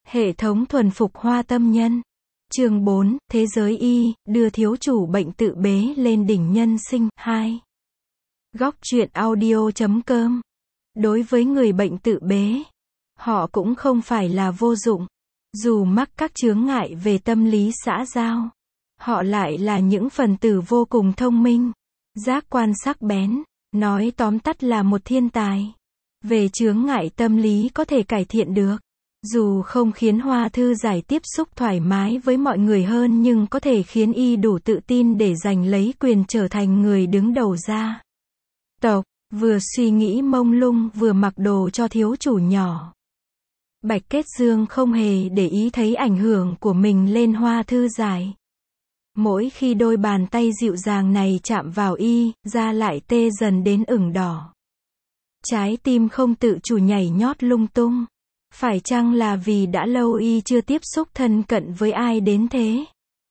Hệ thống thuần phục hoa tâm nhân. Chương 4, Thế giới y, đưa thiếu chủ bệnh tự bế lên đỉnh nhân sinh. 2. Góc truyện audio.com. Đối với người bệnh tự bế, họ cũng không phải là vô dụng. Dù mắc các chướng ngại về tâm lý xã giao, họ lại là những phần tử vô cùng thông minh, giác quan sắc bén, nói tóm tắt là một thiên tài. Về chướng ngại tâm lý có thể cải thiện được. Dù không khiến Hoa Thư Giải tiếp xúc thoải mái với mọi người hơn nhưng có thể khiến y đủ tự tin để giành lấy quyền trở thành người đứng đầu gia tộc. Vừa suy nghĩ mông lung vừa mặc đồ cho thiếu chủ nhỏ, Bạch Kết Dương không hề để ý thấy ảnh hưởng của mình lên Hoa Thư Giải. Mỗi khi đôi bàn tay dịu dàng này chạm vào y, da lại tê dần đến ửng đỏ. Trái tim không tự chủ nhảy nhót lung tung. Phải chăng là vì đã lâu y chưa tiếp xúc thân cận với ai đến thế?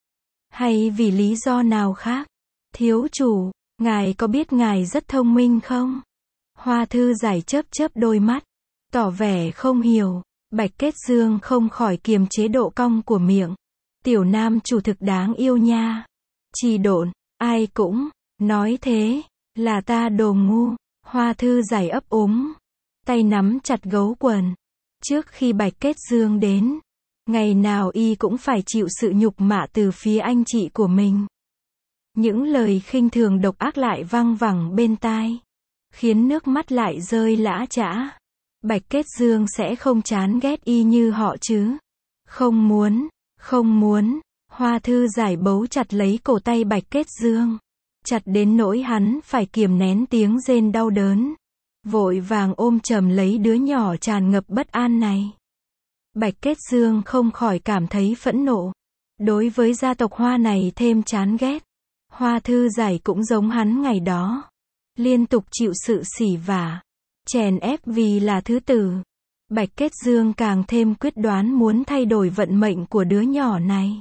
Hay vì lý do nào khác? Thiếu chủ, ngài có biết ngài rất thông minh không? Hoa Thư Giải chớp chớp đôi mắt, tỏ vẻ không hiểu. Bạch Kết Dương không khỏi kiềm chế độ cong của miệng. Tiểu nam chủ thực đáng yêu nha. Trì độn, ai cũng nói thế, là ta đồ ngu. Hoa Thư Giải ấp úng, tay nắm chặt gấu quần. Trước khi Bạch Kết Dương đến, ngày nào y cũng phải chịu sự nhục mạ từ phía anh chị của mình. Những lời khinh thường độc ác lại văng vẳng bên tai, khiến nước mắt lại rơi lã chã. Bạch Kết Dương sẽ không chán ghét y như họ chứ? Không muốn, không muốn. Hoa Thư Giải bấu chặt lấy cổ tay Bạch Kết Dương, chặt đến nỗi hắn phải kiềm nén tiếng rên đau đớn, vội vàng ôm chầm lấy đứa nhỏ tràn ngập bất an này. Bạch Kết Dương không khỏi cảm thấy phẫn nộ. Đối với gia tộc Hoa này thêm chán ghét. Hoa Thư Giải cũng giống hắn ngày đó, liên tục chịu sự sỉ vả, chèn ép vì là thứ tử. Bạch Kết Dương càng thêm quyết đoán muốn thay đổi vận mệnh của đứa nhỏ này.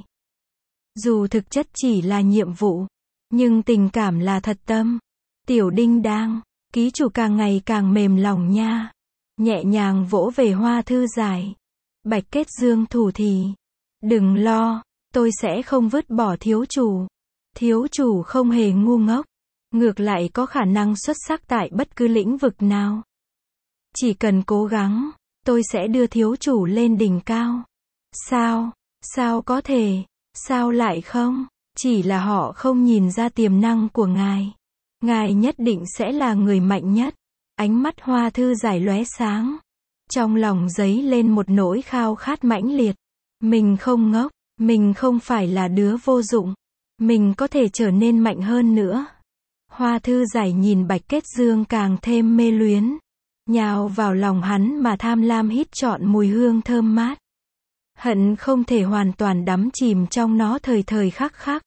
Dù thực chất chỉ là nhiệm vụ, nhưng tình cảm là thật tâm. Tiểu Đinh Đang, ký chủ càng ngày càng mềm lòng nha. Nhẹ nhàng vỗ về Hoa Thư Giải. Bạch Kết Dương thủ thỉ. Đừng lo, tôi sẽ không vứt bỏ thiếu chủ. Thiếu chủ không hề ngu ngốc, ngược lại có khả năng xuất sắc tại bất cứ lĩnh vực nào. Chỉ cần cố gắng, tôi sẽ đưa thiếu chủ lên đỉnh cao. Sao? Sao có thể? Sao lại không? Chỉ là họ không nhìn ra tiềm năng của ngài. Ngài nhất định sẽ là người mạnh nhất. Ánh mắt Hoa Thư Giải lóe sáng. Trong lòng dấy lên một nỗi khao khát mãnh liệt. Mình không ngốc, mình không phải là đứa vô dụng. Mình có thể trở nên mạnh hơn nữa. Hoa Thư Giải nhìn Bạch Kết Dương càng thêm mê luyến, nhào vào lòng hắn mà tham lam hít trọn mùi hương thơm mát. Hận không thể hoàn toàn đắm chìm trong nó thời thời khắc khắc.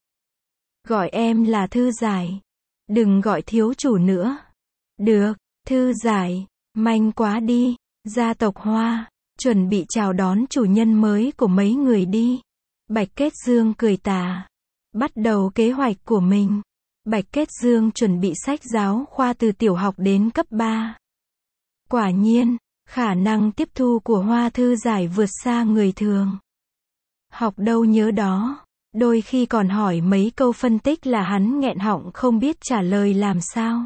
Gọi em là Thư Giải. Đừng gọi thiếu chủ nữa. Được, Thư Giải, manh quá đi. Gia tộc Hoa, chuẩn bị chào đón chủ nhân mới của mấy người đi. Bạch Kết Dương cười tà, bắt đầu kế hoạch của mình. Bạch Kết Dương chuẩn bị sách giáo khoa từ tiểu học đến cấp 3. Quả nhiên, khả năng tiếp thu của Hoa Thư Giải vượt xa người thường. Học đâu nhớ đó, đôi khi còn hỏi mấy câu phân tích là hắn nghẹn họng không biết trả lời làm sao.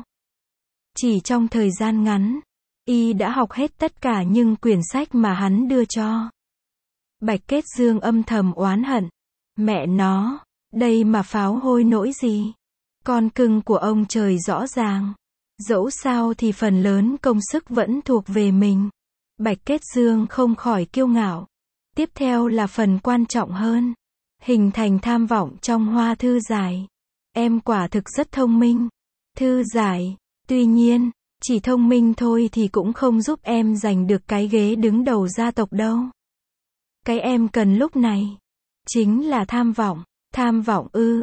Chỉ trong thời gian ngắn, y đã học hết tất cả những quyển sách mà hắn đưa cho. Bạch Kết Dương âm thầm oán hận. Mẹ nó, đây mà pháo hôi nỗi gì? Con cưng của ông trời rõ ràng. Dẫu sao thì phần lớn công sức vẫn thuộc về mình. Bạch Kết Dương không khỏi kiêu ngạo. Tiếp theo là phần quan trọng hơn. Hình thành tham vọng trong Hoa Thư Giải. Em quả thực rất thông minh, Thư Giải. Tuy nhiên, chỉ thông minh thôi thì cũng không giúp em giành được cái ghế đứng đầu gia tộc đâu. Cái em cần lúc này chính là tham vọng. Tham vọng ư?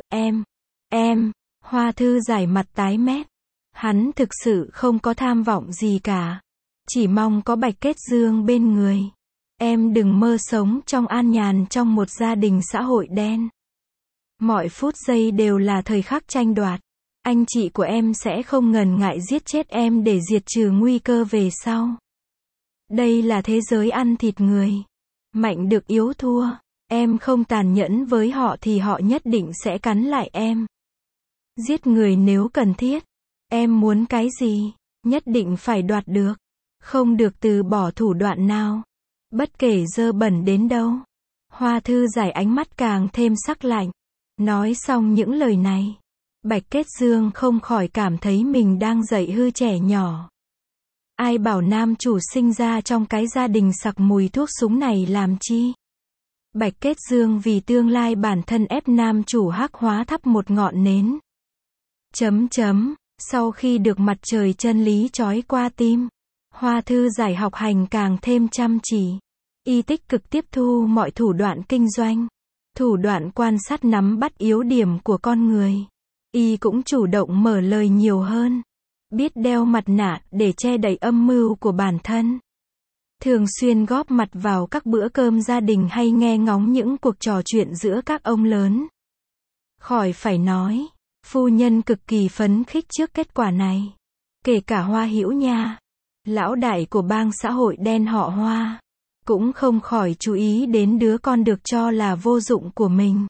Em. Hoa Thư Giải mặt tái mét. Hắn thực sự không có tham vọng gì cả. Chỉ mong có Bạch Kết Dương bên người. Em đừng mơ sống trong an nhàn trong một gia đình xã hội đen. Mọi phút giây đều là thời khắc tranh đoạt. Anh chị của em sẽ không ngần ngại giết chết em để diệt trừ nguy cơ về sau. Đây là thế giới ăn thịt người. Mạnh được yếu thua. Em không tàn nhẫn với họ thì họ nhất định sẽ cắn lại em. Giết người nếu cần thiết. Em muốn cái gì, nhất định phải đoạt được. Không được từ bỏ thủ đoạn nào. Bất kể dơ bẩn đến đâu. Hoa Thư Giải ánh mắt càng thêm sắc lạnh. Nói xong những lời này, Bạch Kết Dương không khỏi cảm thấy mình đang dạy hư trẻ nhỏ. Ai bảo nam chủ sinh ra trong cái gia đình sặc mùi thuốc súng này làm chi? Bạch Kết Dương vì tương lai bản thân ép nam chủ hắc hóa thắp một ngọn nến. Sau khi được mặt trời chân lý chói qua tim, Hoa Thư Giải học hành càng thêm chăm chỉ. Y tích cực tiếp thu mọi thủ đoạn kinh doanh, thủ đoạn quan sát nắm bắt yếu điểm của con người. Y cũng chủ động mở lời nhiều hơn, biết đeo mặt nạ để che đậy âm mưu của bản thân. Thường xuyên góp mặt vào các bữa cơm gia đình hay nghe ngóng những cuộc trò chuyện giữa các ông lớn. Khỏi phải nói, phu nhân cực kỳ phấn khích trước kết quả này. Kể cả Hoa Hữu Nha, lão đại của bang xã hội đen họ Hoa, cũng không khỏi chú ý đến đứa con được cho là vô dụng của mình.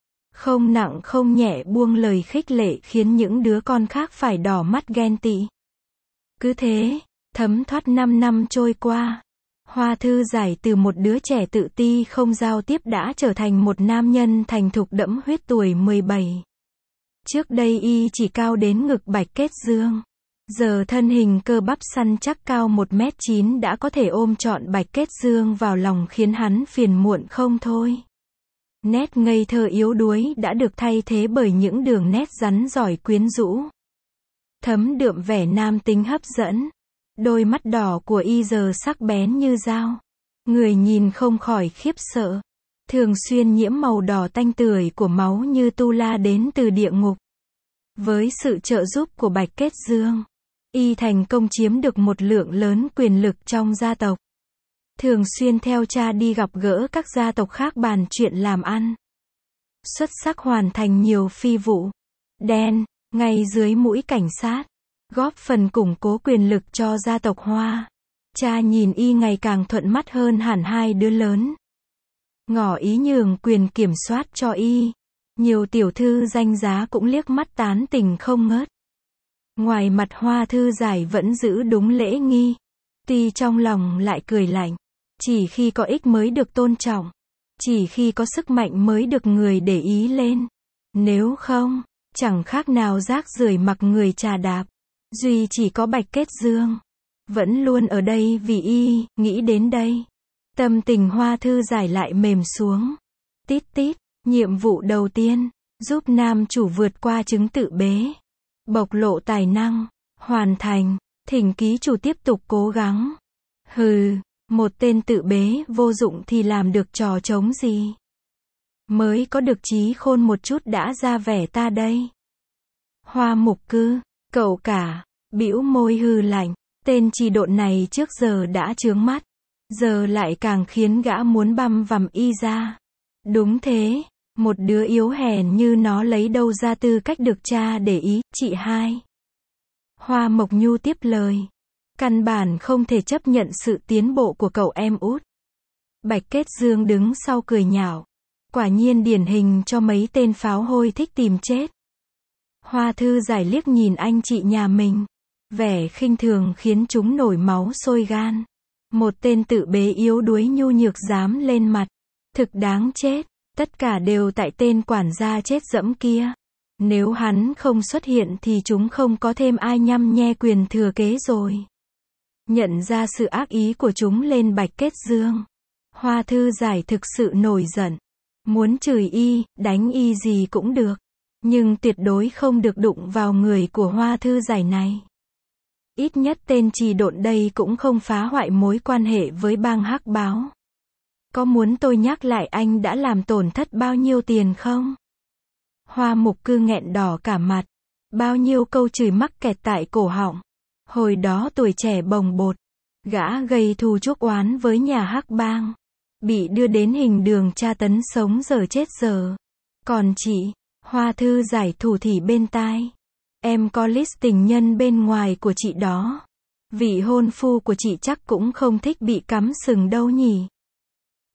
Không nặng không nhẹ buông lời khích lệ khiến những đứa con khác phải đỏ mắt ghen tị. Cứ thế, thấm thoát 5 năm trôi qua, Hoa Thư Giải từ một đứa trẻ tự ti không giao tiếp đã trở thành một nam nhân thành thục đẫm huyết tuổi 17. Trước đây y chỉ cao đến ngực Bạch Kết Dương. Giờ thân hình cơ bắp săn chắc cao 1m9 đã có thể ôm trọn Bạch Kết Dương vào lòng khiến hắn phiền muộn không thôi. Nét ngây thơ yếu đuối đã được thay thế bởi những đường nét rắn giỏi quyến rũ. Thấm đượm vẻ nam tính hấp dẫn. Đôi mắt đỏ của y giờ sắc bén như dao. Người nhìn không khỏi khiếp sợ. Thường xuyên nhiễm màu đỏ tanh tưởi của máu như tu la đến từ địa ngục. Với sự trợ giúp của Bạch Kết Dương, y thành công chiếm được một lượng lớn quyền lực trong gia tộc. Thường xuyên theo cha đi gặp gỡ các gia tộc khác bàn chuyện làm ăn. Xuất sắc hoàn thành nhiều phi vụ đen, ngay dưới mũi cảnh sát, góp phần củng cố quyền lực cho gia tộc Hoa. Cha nhìn y ngày càng thuận mắt hơn hẳn hai đứa lớn. Ngỏ ý nhường quyền kiểm soát cho y. Nhiều tiểu thư danh giá cũng liếc mắt tán tình không ngớt. Ngoài mặt Hoa Thư Giải vẫn giữ đúng lễ nghi. Tuy trong lòng lại cười lạnh. Chỉ khi có ích mới được tôn trọng. Chỉ khi có sức mạnh mới được người để ý lên. Nếu không, chẳng khác nào rác rưởi mặc người chà đạp. Duy chỉ có Bạch Kết Dương vẫn luôn ở đây vì y. Nghĩ đến đây, tâm tình Hoa Thư Giải lại mềm xuống. Tít tít. Nhiệm vụ đầu tiên, giúp nam chủ vượt qua chứng tự bế. Bộc lộ tài năng. Hoàn thành. Thỉnh ký chủ tiếp tục cố gắng. Hừ, một tên tự bế vô dụng thì làm được trò trống gì. Mới có được trí khôn một chút đã ra vẻ ta đây. Hoa Mục Cư, cậu cả, bĩu môi hừ lạnh. Tên trì độn này trước giờ đã chướng mắt. Giờ lại càng khiến gã muốn băm vằm y ra. Đúng thế, một đứa yếu hèn như nó lấy đâu ra tư cách được cha để ý, chị hai. Hoa Mộc Nhu tiếp lời. Căn bản không thể chấp nhận sự tiến bộ của cậu em út. Bạch Kết Dương đứng sau cười nhạo. Quả nhiên điển hình cho mấy tên pháo hôi thích tìm chết. Hoa Thư Giải liếc nhìn anh chị nhà mình. Vẻ khinh thường khiến chúng nổi máu sôi gan. Một tên tự bế yếu đuối nhu nhược dám lên mặt. Thực đáng chết. Tất cả đều tại tên quản gia chết dẫm kia. Nếu hắn không xuất hiện thì chúng không có thêm ai nhăm nhe quyền thừa kế rồi. Nhận ra sự ác ý của chúng lên Bạch Kết Dương. Hoa Thư Giải thực sự nổi giận. Muốn chửi y, đánh y gì cũng được. Nhưng tuyệt đối không được đụng vào người của Hoa Thư Giải này. Ít nhất tên trì độn đây cũng không phá hoại mối quan hệ với bang hắc báo. Có muốn tôi nhắc lại anh đã làm tổn thất bao nhiêu tiền không? Hoa Mục Cư nghẹn đỏ cả mặt. Bao nhiêu câu chửi mắc kẹt tại cổ họng. Hồi đó tuổi trẻ bồng bột. Gã gây thù chuốc oán với nhà hắc bang. Bị đưa đến hình đường tra tấn sống giờ chết giờ. Còn chị, Hoa Thư Giải thủ thỉ bên tai. Em có list tình nhân bên ngoài của chị đó. Vị hôn phu của chị chắc cũng không thích bị cắm sừng đâu nhỉ.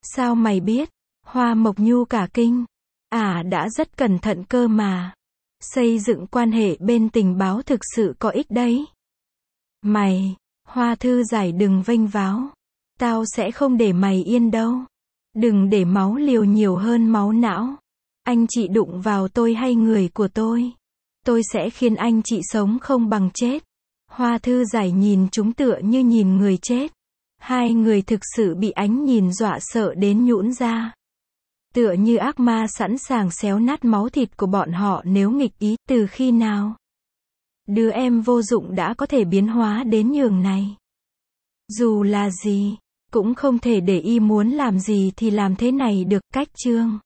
Sao mày biết? Hoa Mộc Nhu cả kinh. Đã rất cẩn thận cơ mà. Xây dựng quan hệ bên tình báo thực sự có ích đấy. Mày, Hoa Thư Giải đừng vênh váo. Tao sẽ không để mày yên đâu. Đừng để máu liều nhiều hơn máu não. Anh chị đụng vào tôi hay người của tôi sẽ khiến anh chị sống không bằng chết. Hoa Thư Giải nhìn chúng tựa như nhìn người chết. Hai người thực sự bị ánh nhìn dọa sợ đến nhũn ra. Tựa như ác ma sẵn sàng xéo nát máu thịt của bọn họ nếu nghịch ý. Từ khi nào đứa em vô dụng đã có thể biến hóa đến nhường này? Dù là gì, cũng không thể để y muốn làm gì thì làm thế này được. Cách chương